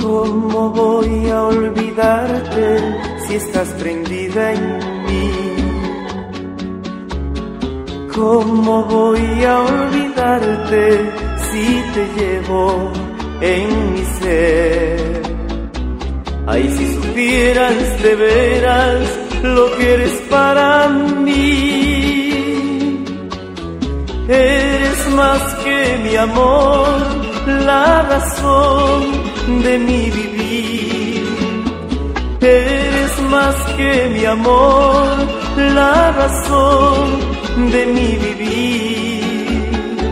¿Cómo voy a olvidarte si estás prendida en mí? ¿Cómo voy a olvidarte si te llevo en mi ser? Ay, si supieras de veras lo que eres para mí. Eres más que mi amor, la razón de mi vivir. Eres más que mi amor, la razón de mi vivir.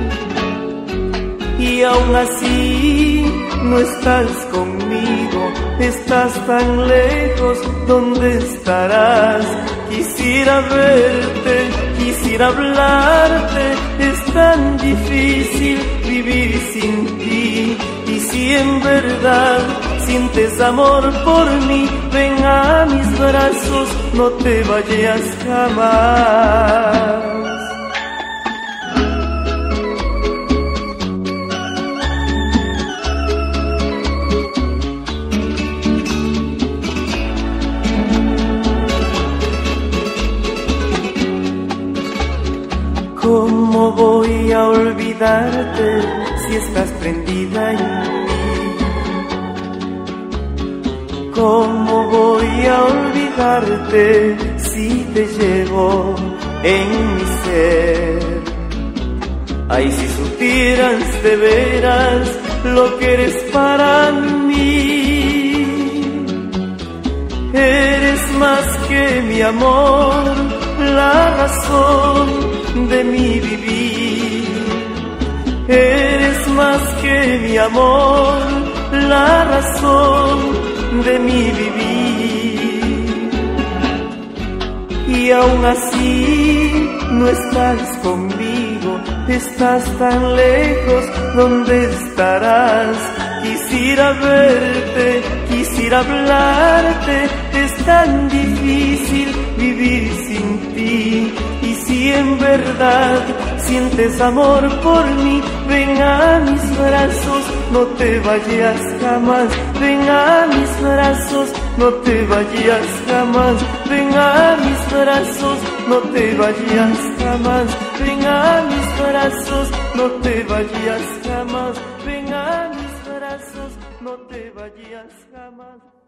Y aún así no estás conmigo, estás tan lejos, ¿dónde estarás? Quisiera verte, quisiera hablarte, es tan difícil vivir sin ti. Y si en verdad sientes amor por mí, ven a mis brazos, no te vayas jamás. ¿Cómo voy a olvidarte si estás prendida en mí? ¿Cómo voy a olvidarte si te llevo en mi ser? Ay, si supieras de veras lo que eres para mí. Eres más que mi amor, la razón de mi vivir. Eres más que mi amor, la razón de mi vivir. Y aún así no estás conmigo, estás tan lejos, ¿dónde estarás? Quisiera verte, quisiera hablarte, es tan difícil vivir sin ti. Y si en verdad sientes amor por mí, ven a mis brazos, no te vayas jamás. Ven a mis brazos, no te vayas jamás. Ven a mis brazos, no te vayas jamás. Ven a mis brazos, no te vayas jamás. Ven a mis brazos, no te vayas jamás.